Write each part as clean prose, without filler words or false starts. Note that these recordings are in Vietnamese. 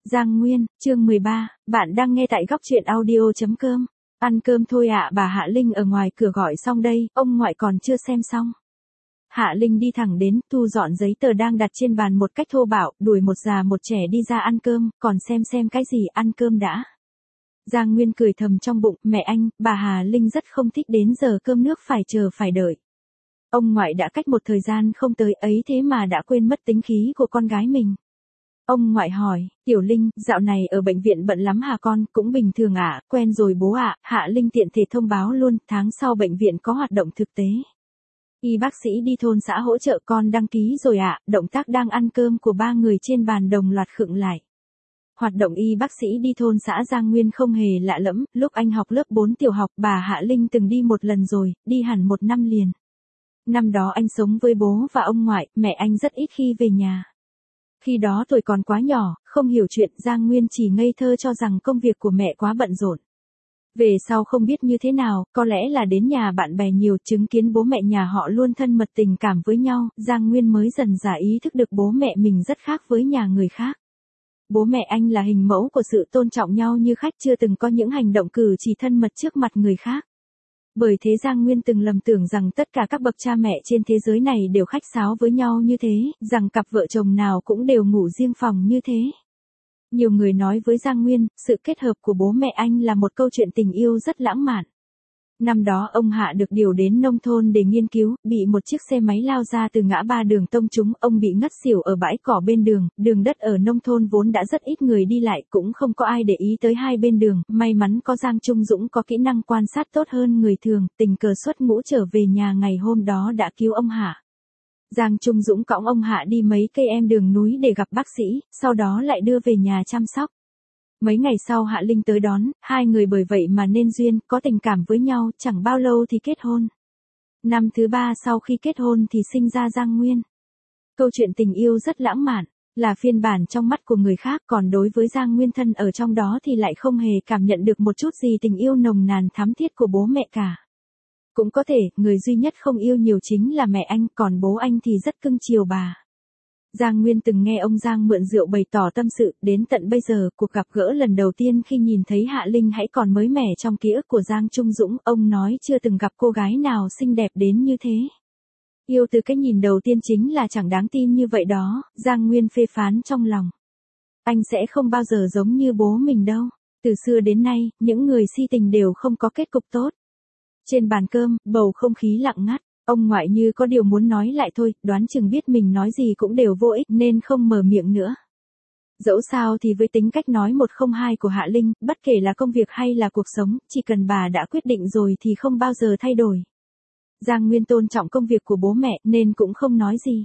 Giang Nguyên, chương 13, bạn đang nghe tại góc truyện audio.com. Ăn cơm thôi ạ, bà Hạ Linh ở ngoài cửa gọi xong đây, ông ngoại còn chưa xem xong. Hạ Linh đi thẳng đến, thu dọn giấy tờ đang đặt trên bàn một cách thô bạo, đuổi một già một trẻ đi ra ăn cơm, còn xem cái gì, ăn cơm đã. Giang Nguyên cười thầm trong bụng, mẹ anh, bà Hà Linh rất không thích đến giờ cơm nước phải chờ phải đợi. Ông ngoại đã cách một thời gian không tới ấy thế mà đã quên mất tính khí của con gái mình. Ông ngoại hỏi, Tiểu Linh, dạo này ở bệnh viện bận lắm hả con, cũng bình thường ạ, quen rồi bố ạ. Hạ Linh tiện thể thông báo luôn, tháng sau bệnh viện có hoạt động thực tế. Y bác sĩ đi thôn xã hỗ trợ con đăng ký rồi ạ, động tác đang ăn cơm của ba người trên bàn đồng loạt khựng lại. Hoạt động y bác sĩ đi thôn xã Giang Nguyên không hề lạ lẫm, lúc anh học lớp 4 tiểu học bà Hạ Linh từng đi một lần rồi, đi hẳn 1 năm liền. Năm đó anh sống với bố và ông ngoại, mẹ anh rất ít khi về nhà. Khi đó tuổi còn quá nhỏ, không hiểu chuyện, Giang Nguyên chỉ ngây thơ cho rằng công việc của mẹ quá bận rộn. Về sau không biết như thế nào, có lẽ là đến nhà bạn bè nhiều, chứng kiến bố mẹ nhà họ luôn thân mật tình cảm với nhau, Giang Nguyên mới dần dà ý thức được bố mẹ mình rất khác với nhà người khác. Bố mẹ anh là hình mẫu của sự tôn trọng nhau như khách, chưa từng có những hành động cử chỉ thân mật trước mặt người khác. Bởi thế Giang Nguyên từng lầm tưởng rằng tất cả các bậc cha mẹ trên thế giới này đều khách sáo với nhau như thế, rằng cặp vợ chồng nào cũng đều ngủ riêng phòng như thế. Nhiều người nói với Giang Nguyên, sự kết hợp của bố mẹ anh là một câu chuyện tình yêu rất lãng mạn. Năm đó ông Hạ được điều đến nông thôn để nghiên cứu, bị một chiếc xe máy lao ra từ ngã ba đường tông trúng, ông bị ngất xỉu ở bãi cỏ bên đường, đường đất ở nông thôn vốn đã rất ít người đi lại, cũng không có ai để ý tới hai bên đường, may mắn có Giang Trung Dũng có kỹ năng quan sát tốt hơn người thường, tình cờ xuất ngũ trở về nhà ngày hôm đó đã cứu ông Hạ. Giang Trung Dũng cõng ông Hạ đi mấy cây em đường núi để gặp bác sĩ, sau đó lại đưa về nhà chăm sóc. Mấy ngày sau Hạ Linh tới đón, hai người bởi vậy mà nên duyên, có tình cảm với nhau, chẳng bao lâu thì kết hôn. Năm thứ 3 sau khi kết hôn thì sinh ra Giang Nguyên. Câu chuyện tình yêu rất lãng mạn, là phiên bản trong mắt của người khác, còn đối với Giang Nguyên thân ở trong đó thì lại không hề cảm nhận được một chút gì tình yêu nồng nàn thắm thiết của bố mẹ cả. Cũng có thể, người duy nhất không yêu nhiều chính là mẹ anh, còn bố anh thì rất cưng chiều bà. Giang Nguyên từng nghe ông Giang mượn rượu bày tỏ tâm sự, đến tận bây giờ, cuộc gặp gỡ lần đầu tiên khi nhìn thấy Hạ Linh hãy còn mới mẻ trong ký ức của Giang Trung Dũng, ông nói chưa từng gặp cô gái nào xinh đẹp đến như thế. Yêu từ cái nhìn đầu tiên chính là chẳng đáng tin như vậy đó, Giang Nguyên phê phán trong lòng. Anh sẽ không bao giờ giống như bố mình đâu, từ xưa đến nay, những người si tình đều không có kết cục tốt. Trên bàn cơm, bầu không khí lặng ngắt. Ông ngoại như có điều muốn nói lại thôi, đoán chừng biết mình nói gì cũng đều vô ích nên không mở miệng nữa. Dẫu sao thì với tính cách nói 102 của Hạ Linh, bất kể là công việc hay là cuộc sống, chỉ cần bà đã quyết định rồi thì không bao giờ thay đổi. Giang Nguyên tôn trọng công việc của bố mẹ nên cũng không nói gì.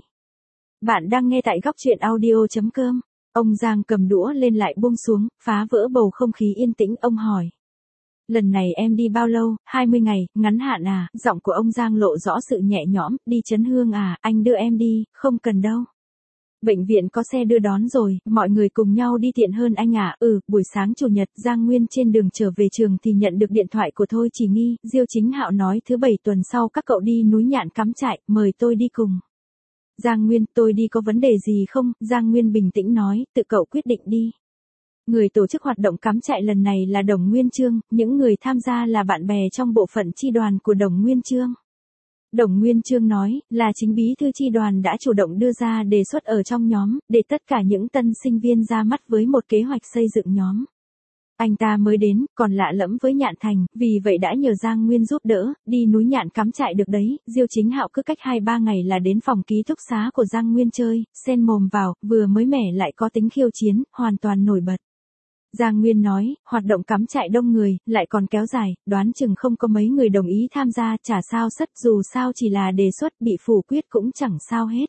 Bạn đang nghe tại góc truyện audio.com. Ông Giang cầm đũa lên lại buông xuống, phá vỡ bầu không khí yên tĩnh, ông hỏi. Lần này em đi bao lâu, 20 ngày, ngắn hạn à, giọng của ông Giang lộ rõ sự nhẹ nhõm, đi Trấn Hương à, anh đưa em đi, không cần đâu. Bệnh viện có xe đưa đón rồi, mọi người cùng nhau đi tiện hơn anh à, buổi sáng Chủ nhật, Giang Nguyên trên đường trở về trường thì nhận được điện thoại của Thôi Chỉ Nghi, Diêu Chính Hạo nói thứ 7 tuần sau các cậu đi núi Nhạn cắm trại, mời tôi đi cùng. Giang Nguyên, tôi đi có vấn đề gì không, Giang Nguyên bình tĩnh nói, tự cậu quyết định đi. Người tổ chức hoạt động cắm trại lần này là Đồng Nguyên Chương, những người tham gia là bạn bè trong bộ phận chi đoàn của Đồng Nguyên Chương. Đồng Nguyên Chương nói, là chính bí thư chi đoàn đã chủ động đưa ra đề xuất ở trong nhóm, để tất cả những tân sinh viên ra mắt với một kế hoạch xây dựng nhóm. Anh ta mới đến, còn lạ lẫm với Nhạn Thành, vì vậy đã nhờ Giang Nguyên giúp đỡ, đi núi Nhạn cắm trại được đấy, Diêu Chính Hạo cứ cách 2-3 ngày là đến phòng ký túc xá của Giang Nguyên chơi, xen mồm vào, vừa mới mẻ lại có tính khiêu chiến, hoàn toàn nổi bật. Giang Nguyên nói, hoạt động cắm trại đông người, lại còn kéo dài, đoán chừng không có mấy người đồng ý tham gia, chả sao sất, dù sao chỉ là đề xuất, bị phủ quyết cũng chẳng sao hết.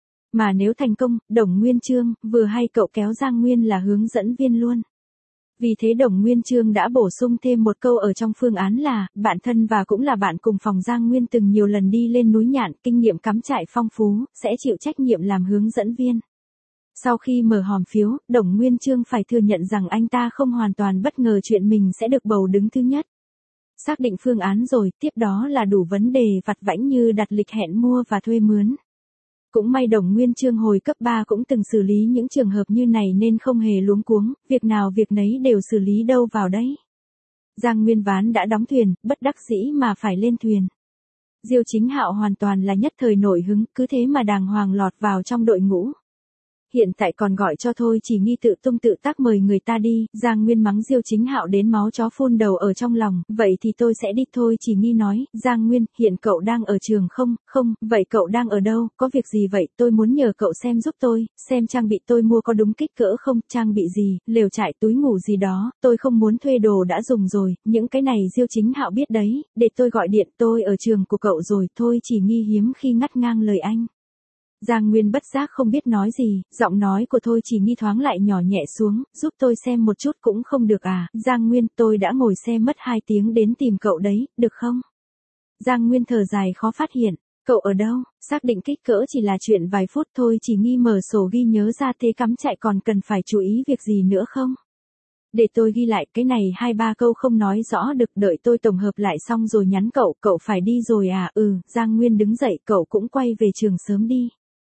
Mà nếu thành công, Đồng Nguyên Chương, vừa hay cậu kéo Giang Nguyên là hướng dẫn viên luôn. Vì thế Đồng Nguyên Chương đã bổ sung thêm một câu ở trong phương án là, bạn thân và cũng là bạn cùng phòng Giang Nguyên từng nhiều lần đi lên núi Nhạn, kinh nghiệm cắm trại phong phú, sẽ chịu trách nhiệm làm hướng dẫn viên. Sau khi mở hòm phiếu, Đồng Nguyên Chương phải thừa nhận rằng anh ta không hoàn toàn bất ngờ chuyện mình sẽ được bầu đứng thứ nhất. Xác định phương án rồi, tiếp đó là đủ vấn đề vặt vãnh như đặt lịch hẹn mua và thuê mướn. Cũng may Đồng Nguyên Chương hồi cấp 3 cũng từng xử lý những trường hợp như này nên không hề luống cuống, việc nào việc nấy đều xử lý đâu vào đấy. Giang Nguyên Ván đã đóng thuyền, bất đắc dĩ mà phải lên thuyền. Diêu Chính Hạo hoàn toàn là nhất thời nổi hứng, cứ thế mà đàng hoàng lọt vào trong đội ngũ. Hiện tại còn gọi cho Thôi Chỉ Nghi tự tung tự tác mời người ta đi, Giang Nguyên mắng Diêu Chính Hạo đến máu chó phun đầu ở trong lòng, vậy thì tôi sẽ đi. Thôi Chỉ Nghi nói, Giang Nguyên, hiện cậu đang ở trường không, vậy cậu đang ở đâu, có việc gì vậy, tôi muốn nhờ cậu xem giúp tôi, xem trang bị tôi mua có đúng kích cỡ không, trang bị gì, lều trại túi ngủ gì đó, tôi không muốn thuê đồ đã dùng rồi, những cái này Diêu Chính Hạo biết đấy, để tôi gọi điện, tôi ở trường của cậu rồi. Thôi Chỉ Nghi hiếm khi ngắt ngang lời anh. Giang Nguyên bất giác không biết nói gì, giọng nói của Thôi Chỉ Nghi thoáng lại nhỏ nhẹ xuống, giúp tôi xem một chút cũng không được à, Giang Nguyên, tôi đã ngồi xe mất 2 tiếng đến tìm cậu đấy, được không? Giang Nguyên thở dài khó phát hiện, cậu ở đâu, xác định kích cỡ chỉ là chuyện vài phút. Thôi Chỉ Nghi mở sổ ghi nhớ ra, thế cắm trại còn cần phải chú ý việc gì nữa không? Để tôi ghi lại, cái này 2-3 câu không nói rõ được, đợi tôi tổng hợp lại xong rồi nhắn cậu. Cậu phải đi rồi à? Giang Nguyên đứng dậy, cậu cũng quay về trường sớm đi.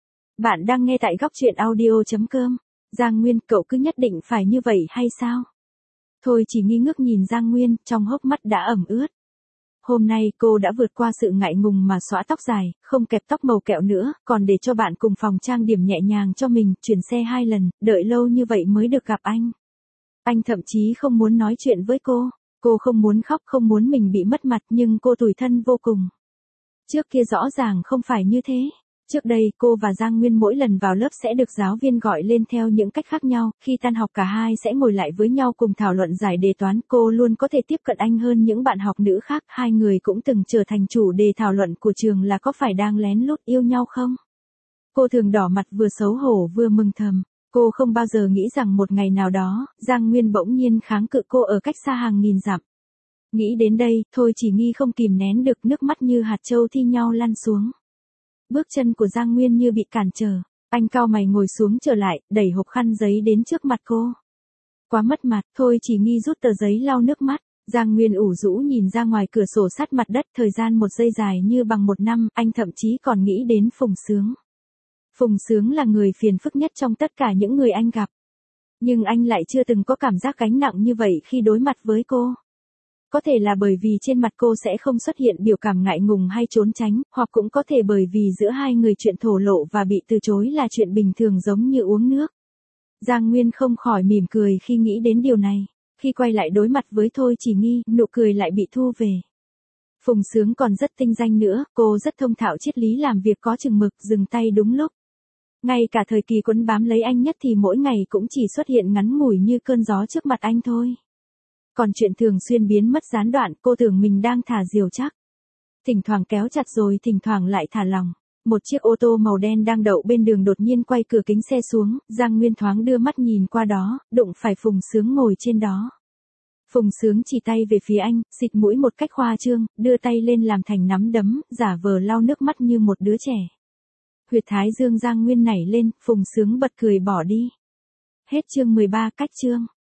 Bạn đang nghe tại gocchuyenaudio.com. Giang Nguyên, cậu cứ nhất định phải như vậy hay sao? Thôi Chỉ Nghi ngước nhìn Giang Nguyên, trong hốc mắt đã ẩm ướt. Hôm nay cô đã vượt qua sự ngại ngùng mà xõa tóc dài, không kẹp tóc màu kẹo nữa, còn để cho bạn cùng phòng trang điểm nhẹ nhàng cho mình, chuyển xe 2 lần, đợi lâu như vậy mới được gặp anh. Anh thậm chí không muốn nói chuyện với cô không muốn khóc, không muốn mình bị mất mặt, nhưng cô tủi thân vô cùng. Trước kia rõ ràng không phải như thế. Trước đây cô và Giang Nguyên mỗi lần vào lớp sẽ được giáo viên gọi lên theo những cách khác nhau, khi tan học cả hai sẽ ngồi lại với nhau cùng thảo luận giải đề toán, cô luôn có thể tiếp cận anh hơn những bạn học nữ khác, hai người cũng từng trở thành chủ đề thảo luận của trường là có phải đang lén lút yêu nhau không? Cô thường đỏ mặt, vừa xấu hổ vừa mừng thầm, cô không bao giờ nghĩ rằng một ngày nào đó, Giang Nguyên bỗng nhiên kháng cự cô ở cách xa hàng nghìn dặm. Nghĩ đến đây, Thôi Chỉ Nghi không kìm nén được, nước mắt như hạt châu thi nhau lăn xuống. Bước chân của Giang Nguyên như bị cản trở, anh cau mày ngồi xuống trở lại, đẩy hộp khăn giấy đến trước mặt cô. Quá mất mặt, Thôi Chỉ Nghi rút tờ giấy lau nước mắt, Giang Nguyên ủ rũ nhìn ra ngoài cửa sổ sát mặt đất, thời gian 1 giây dài như bằng 1 năm, anh thậm chí còn nghĩ đến Phùng Sướng. Phùng Sướng là người phiền phức nhất trong tất cả những người anh gặp. Nhưng anh lại chưa từng có cảm giác gánh nặng như vậy khi đối mặt với cô. Có thể là bởi vì trên mặt cô sẽ không xuất hiện biểu cảm ngại ngùng hay trốn tránh, hoặc cũng có thể bởi vì giữa hai người chuyện thổ lộ và bị từ chối là chuyện bình thường giống như uống nước. Giang Nguyên không khỏi mỉm cười khi nghĩ đến điều này. Khi quay lại đối mặt với Thôi Chỉ Nghi, nụ cười lại bị thu về. Phùng Sướng còn rất tinh danh nữa, cô rất thông thạo triết lý làm việc có chừng mực, dừng tay đúng lúc. Ngay cả thời kỳ quấn bám lấy anh nhất thì mỗi ngày cũng chỉ xuất hiện ngắn ngủi như cơn gió trước mặt anh thôi. Còn chuyện thường xuyên biến mất gián đoạn, cô tưởng mình đang thả diều chắc. Thỉnh thoảng kéo chặt rồi thỉnh thoảng lại thả lỏng. Một chiếc ô tô màu đen đang đậu bên đường đột nhiên quay cửa kính xe xuống, Giang Nguyên thoáng đưa mắt nhìn qua đó, đụng phải Phùng Sướng ngồi trên đó. Phùng Sướng chỉ tay về phía anh, xịt mũi một cách khoa trương, đưa tay lên làm thành nắm đấm, giả vờ lau nước mắt như một đứa trẻ. Huyệt thái dương Giang Nguyên nảy lên, Phùng Sướng bật cười bỏ đi. Hết chương 13, cách chương.